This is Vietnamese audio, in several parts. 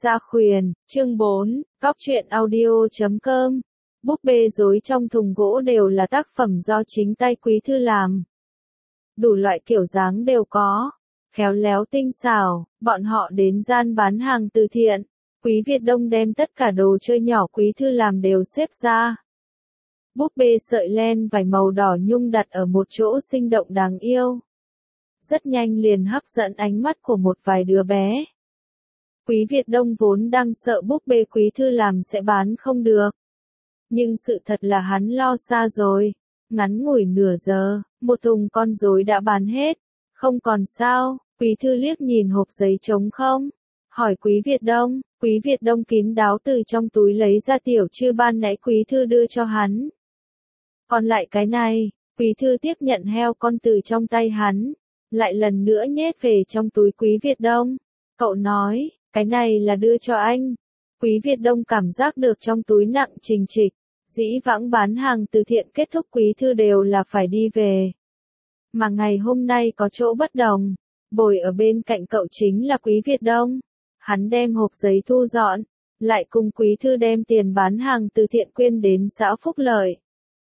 Gia Khuyển, chương 4, Cóc truyện audio.com. Búp bê rối trong thùng gỗ đều là tác phẩm do chính tay Quý Thư làm. Đủ loại kiểu dáng đều có, khéo léo tinh xảo, bọn họ đến gian bán hàng từ thiện. Quý Việt Đông đem tất cả đồ chơi nhỏ Quý Thư làm đều xếp ra. Búp bê sợi len vải màu đỏ nhung đặt ở một chỗ sinh động đáng yêu. Rất nhanh liền hấp dẫn ánh mắt của một vài đứa bé. Quý Việt Đông vốn đang sợ búp bê Quý Thư làm sẽ bán không được. Nhưng sự thật là hắn lo xa rồi. Ngắn ngủi nửa giờ, một thùng con rối đã bán hết. Không còn sao, Quý Thư liếc nhìn hộp giấy trống không. Hỏi Quý Việt Đông kín đáo từ trong túi lấy ra tiểu trư ban nãy Quý Thư đưa cho hắn. Còn lại cái này, Quý Thư tiếp nhận heo con từ trong tay hắn. Lại lần nữa nhét về trong túi Quý Việt Đông. Cậu nói, cái này là đưa cho anh. Quý Việt Đông cảm giác được trong túi nặng trình trịch. Dĩ vãng bán hàng từ thiện kết thúc Quý Thư đều là phải đi về. Mà ngày hôm nay có chỗ bất đồng. Bồi ở bên cạnh cậu chính là Quý Việt Đông. Hắn đem hộp giấy thu dọn. Lại cùng Quý Thư đem tiền bán hàng từ thiện quyên đến xã Phúc Lợi.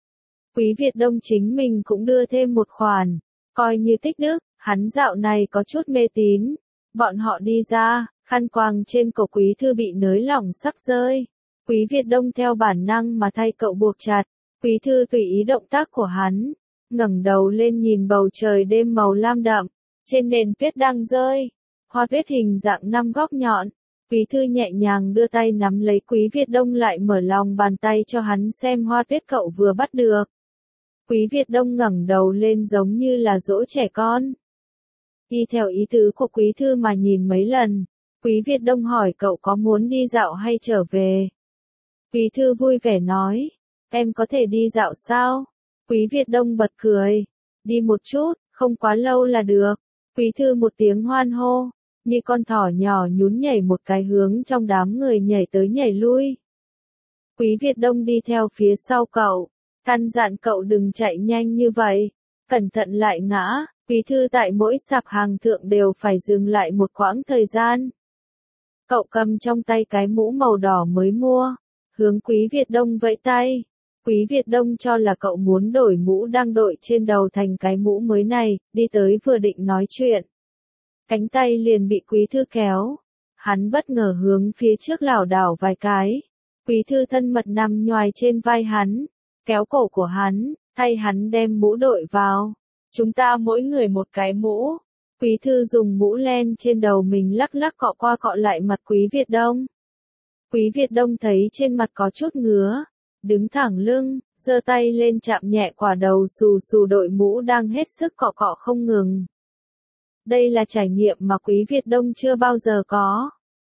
Quý Việt Đông chính mình cũng đưa thêm một khoản. Coi như tích đức, hắn dạo này có chút mê tín. Bọn họ đi ra, khăn quàng trên cổ Quý Thư bị nới lỏng sắp rơi. Quý Việt Đông theo bản năng mà thay cậu buộc chặt. Quý Thư tùy ý động tác của hắn. Ngẩng đầu lên nhìn bầu trời đêm màu lam đậm. Trên nền tuyết đang rơi. Hoa tuyết hình dạng 5 góc nhọn. Quý Thư nhẹ nhàng đưa tay nắm lấy Quý Việt Đông lại mở lòng bàn tay cho hắn xem hoa tuyết cậu vừa bắt được. Quý Việt Đông ngẩng đầu lên giống như là dỗ trẻ con. Y theo ý tứ của Quý Thư mà nhìn mấy lần. Quý Việt Đông hỏi cậu có muốn đi dạo hay trở về. Quý Thư vui vẻ nói, em có thể đi dạo sao? Quý Việt Đông bật cười, đi một chút, không quá lâu là được. Quý Thư một tiếng hoan hô, như con thỏ nhỏ nhún nhảy một cái hướng trong đám người nhảy tới nhảy lui. Quý Việt Đông đi theo phía sau cậu, căn dặn cậu đừng chạy nhanh như vậy, cẩn thận lại ngã. Quý Thư tại mỗi sạp hàng thượng đều phải dừng lại một quãng thời gian. Cậu cầm trong tay cái mũ màu đỏ mới mua, hướng Quý Việt Đông vẫy tay. Quý Việt Đông cho là cậu muốn đổi mũ đang đội trên đầu thành cái mũ mới này, đi tới vừa định nói chuyện. Cánh tay liền bị Quý Thư kéo. Hắn bất ngờ hướng phía trước lảo đảo vài cái. Quý Thư thân mật nằm nhoài trên vai hắn, kéo cổ của hắn, thay hắn đem mũ đội vào. Chúng ta mỗi người một cái mũ. Quý Thư dùng mũ len trên đầu mình lắc lắc cọ qua cọ lại mặt Quý Việt Đông. Quý Việt Đông thấy trên mặt có chút ngứa, đứng thẳng lưng, giơ tay lên chạm nhẹ quả đầu xù xù đội mũ đang hết sức cọ cọ không ngừng. Đây là trải nghiệm mà Quý Việt Đông chưa bao giờ có.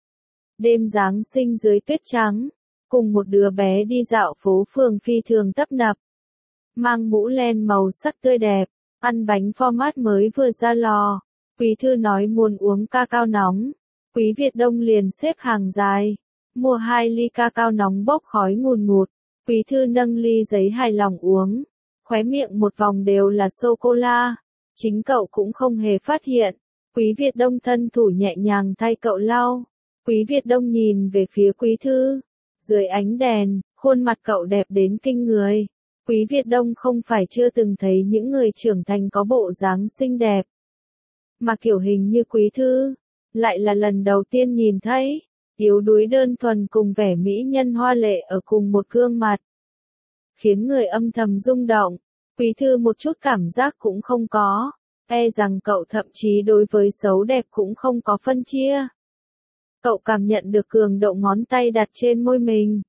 Đêm Giáng sinh dưới tuyết trắng, cùng một đứa bé đi dạo phố phường phi thường tấp nập. Mang mũ len màu sắc tươi đẹp, ăn bánh format mới vừa ra lò. Quý Thư nói muốn uống cacao nóng. Quý Việt Đông liền xếp hàng dài, mua 2 ly cacao nóng bốc khói ngùn ngụt. Quý Thư nâng ly giấy hài lòng uống, khóe miệng một vòng đều là sô-cô-la. Chính cậu cũng không hề phát hiện. Quý Việt Đông thân thủ nhẹ nhàng thay cậu lau. Quý Việt Đông nhìn về phía Quý Thư. Dưới ánh đèn, khuôn mặt cậu đẹp đến kinh người. Quý Việt Đông không phải chưa từng thấy những người trưởng thành có bộ dáng xinh đẹp. Mà kiểu hình như Quý Thư, lại là lần đầu tiên nhìn thấy. Yếu đuối đơn thuần cùng vẻ mỹ nhân hoa lệ ở cùng một gương mặt. Khiến người âm thầm rung động. Quý Thư một chút cảm giác cũng không có. E rằng cậu thậm chí đối với xấu đẹp cũng không có phân chia. Cậu cảm nhận được cường độ ngón tay đặt trên môi mình.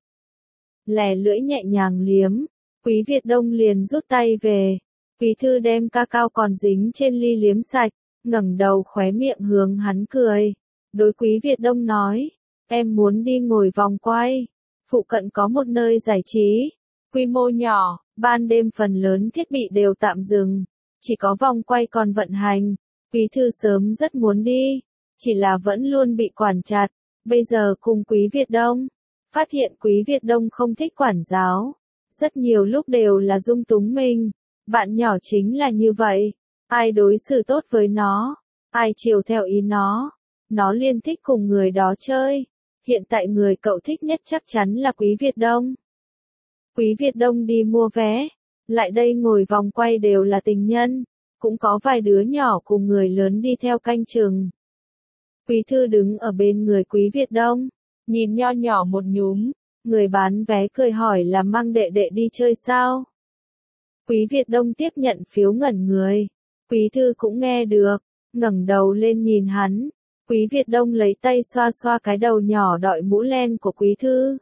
Lè lưỡi nhẹ nhàng liếm. Quý Việt Đông liền rút tay về. Quý Thư đem cacao còn dính trên ly liếm sạch, ngẩng đầu khóe miệng hướng hắn cười. Đối Quý Việt Đông nói, em muốn đi ngồi vòng quay. Phụ cận có một nơi giải trí, quy mô nhỏ, ban đêm phần lớn thiết bị đều tạm dừng. Chỉ có vòng quay còn vận hành. Quý Thư sớm rất muốn đi, chỉ là vẫn luôn bị quản chặt. Bây giờ cùng Quý Việt Đông, phát hiện Quý Việt Đông không thích quản giáo. Rất nhiều lúc đều là dung túng mình. Bạn nhỏ chính là như vậy. Ai đối xử tốt với nó, ai chiều theo ý nó liền thích cùng người đó chơi. hiện tại người cậu thích nhất chắc chắn là Quý Việt Đông. Quý Việt Đông đi mua vé, lại đây ngồi vòng quay đều là tình nhân, cũng có vài đứa nhỏ cùng người lớn đi theo canh chừng. Quý Thư đứng ở bên người Quý Việt Đông, nhìn nho nhỏ một nhúm, người bán vé cười hỏi là mang đệ đệ đi chơi sao? Quý Việt Đông tiếp nhận phiếu ngẩn người, Quý Thư cũng nghe được, ngẩng đầu lên nhìn hắn, Quý Việt Đông lấy tay xoa xoa cái đầu nhỏ đội mũ len của Quý Thư.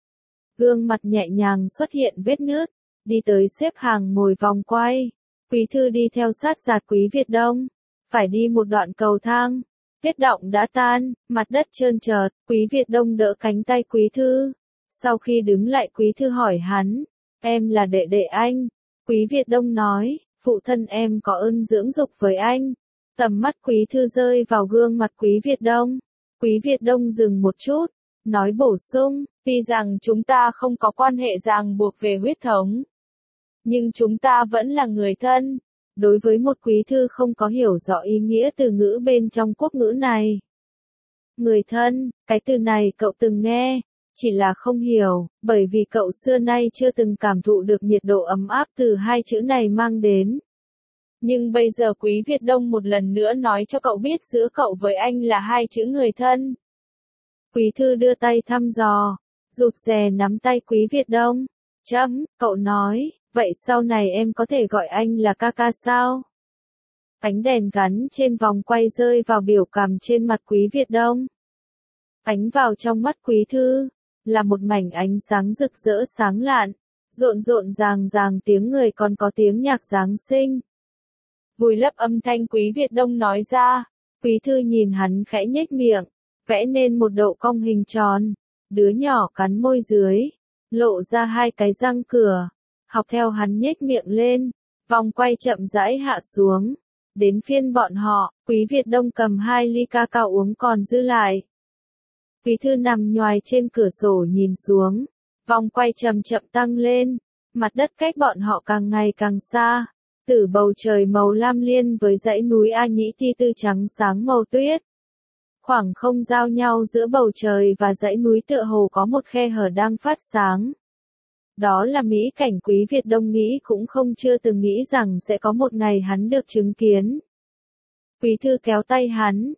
Gương mặt nhẹ nhàng xuất hiện vết nứt, đi tới xếp hàng ngồi vòng quay. Quý Thư đi theo sát giạt Quý Việt Đông, phải đi một đoạn cầu thang. Tuyết động đã tan, mặt đất trơn trượt, Quý Việt Đông đỡ cánh tay Quý Thư. Sau khi đứng lại Quý Thư hỏi hắn, em là đệ đệ anh. Quý Việt Đông nói, phụ thân em có ơn dưỡng dục với anh. Tầm mắt Quý Thư rơi vào gương mặt Quý Việt Đông. Quý Việt Đông dừng một chút, nói bổ sung, tuy rằng chúng ta không có quan hệ ràng buộc về huyết thống, nhưng chúng ta vẫn là người thân. Đối với một Quý Thư không có hiểu rõ ý nghĩa từ ngữ bên trong quốc ngữ này. Người thân, cái từ này cậu từng nghe, chỉ là không hiểu, bởi vì cậu xưa nay chưa từng cảm thụ được nhiệt độ ấm áp từ hai chữ này mang đến. Nhưng bây giờ Quý Việt Đông một lần nữa nói cho cậu biết giữa cậu với anh là hai chữ người thân. Quý Thư đưa tay thăm dò, rụt rè nắm tay Quý Việt Đông. Cậu nói, vậy sau này em có thể gọi anh là ca ca sao? Ánh đèn gắn trên vòng quay rơi vào biểu cảm trên mặt Quý Việt Đông. Ánh vào trong mắt Quý Thư, là một mảnh ánh sáng rực rỡ sáng lạn, rộn rộn ràng ràng tiếng người còn có tiếng nhạc Giáng sinh. Vùi lấp âm thanh Quý Việt Đông nói ra, Quý Thư nhìn hắn khẽ nhếch miệng, vẽ nên một độ cong hình tròn, đứa nhỏ cắn môi dưới, lộ ra hai cái răng cửa, học theo hắn nhếch miệng lên, vòng quay chậm rãi hạ xuống, đến phiên bọn họ, Quý Việt Đông cầm 2 ly ca cao uống còn dư lại. Quý Thư nằm nhoài trên cửa sổ nhìn xuống, vòng quay chậm chậm tăng lên, mặt đất cách bọn họ càng ngày càng xa, từ bầu trời màu lam liên với dãy núi A Nhĩ Ti Tư trắng sáng màu tuyết. Khoảng không giao nhau giữa bầu trời và dãy núi tựa hồ có một khe hở đang phát sáng. Đó là mỹ cảnh Quý Việt Đông nghĩ cũng không chưa từng nghĩ rằng sẽ có một ngày hắn được chứng kiến. Quý Thư kéo tay hắn,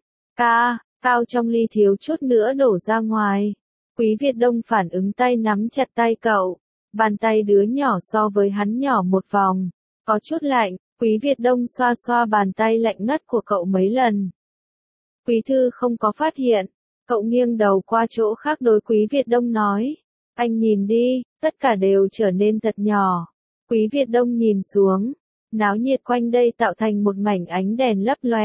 cao trong ly thiếu chút nữa đổ ra ngoài. Quý Việt Đông phản ứng tay nắm chặt tay cậu, bàn tay đứa nhỏ so với hắn nhỏ một vòng, có chút lạnh, Quý Việt Đông xoa xoa bàn tay lạnh ngắt của cậu mấy lần. Quý Thư không có phát hiện, cậu nghiêng đầu qua chỗ khác đối Quý Việt Đông nói, anh nhìn đi, tất cả đều trở nên thật nhỏ. Quý Việt Đông nhìn xuống, náo nhiệt quanh đây tạo thành một mảnh ánh đèn lấp lóe.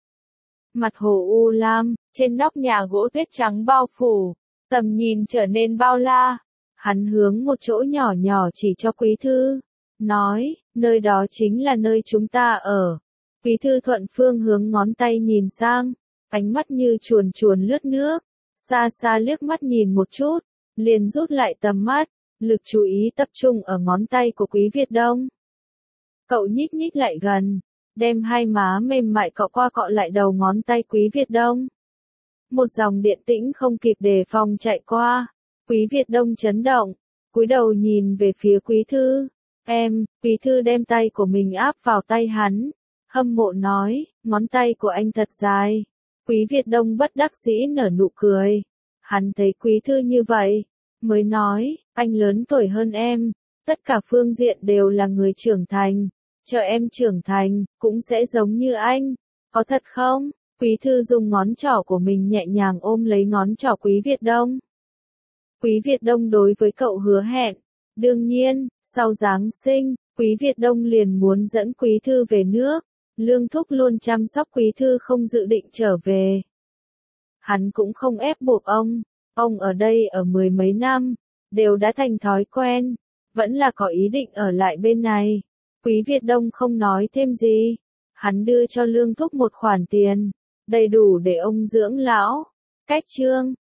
Mặt hồ u lam, trên nóc nhà gỗ tuyết trắng bao phủ, tầm nhìn trở nên bao la. Hắn hướng một chỗ nhỏ nhỏ chỉ cho Quý Thư, nói, nơi đó chính là nơi chúng ta ở. Quý Thư thuận phương hướng ngón tay nhìn sang, ánh mắt như chuồn chuồn lướt nước, xa xa liếc mắt nhìn một chút, liền rút lại tầm mắt, lực chú ý tập trung ở ngón tay của Quý Việt Đông. Cậu nhích nhích lại gần, đem hai má mềm mại cọ qua cọ lại đầu ngón tay Quý Việt Đông. Một dòng điện tĩnh không kịp đề phòng chạy qua, Quý Việt Đông chấn động, cúi đầu nhìn về phía Quý Thư. Quý Thư đem tay của mình áp vào tay hắn, hâm mộ nói, ngón tay của anh thật dài. Quý Việt Đông bất đắc dĩ nở nụ cười. Hắn thấy Quý Thư như vậy, mới nói, anh lớn tuổi hơn em, tất cả phương diện đều là người trưởng thành, chờ em trưởng thành, cũng sẽ giống như anh, có thật không? Quý Thư dùng ngón trỏ của mình nhẹ nhàng ôm lấy ngón trỏ Quý Việt Đông. Quý Việt Đông đối với cậu hứa hẹn, đương nhiên, sau Giáng sinh, Quý Việt Đông liền muốn dẫn Quý Thư về nước, Lương Thúc luôn chăm sóc Quý Thư không dự định trở về. Hắn cũng không ép buộc ông ở đây ở 10 mấy năm, đều đã thành thói quen, vẫn là có ý định ở lại bên này. Quý Việt Đông không nói thêm gì, hắn đưa cho Lương Thúc một khoản tiền, đầy đủ để ông dưỡng lão. Cách chương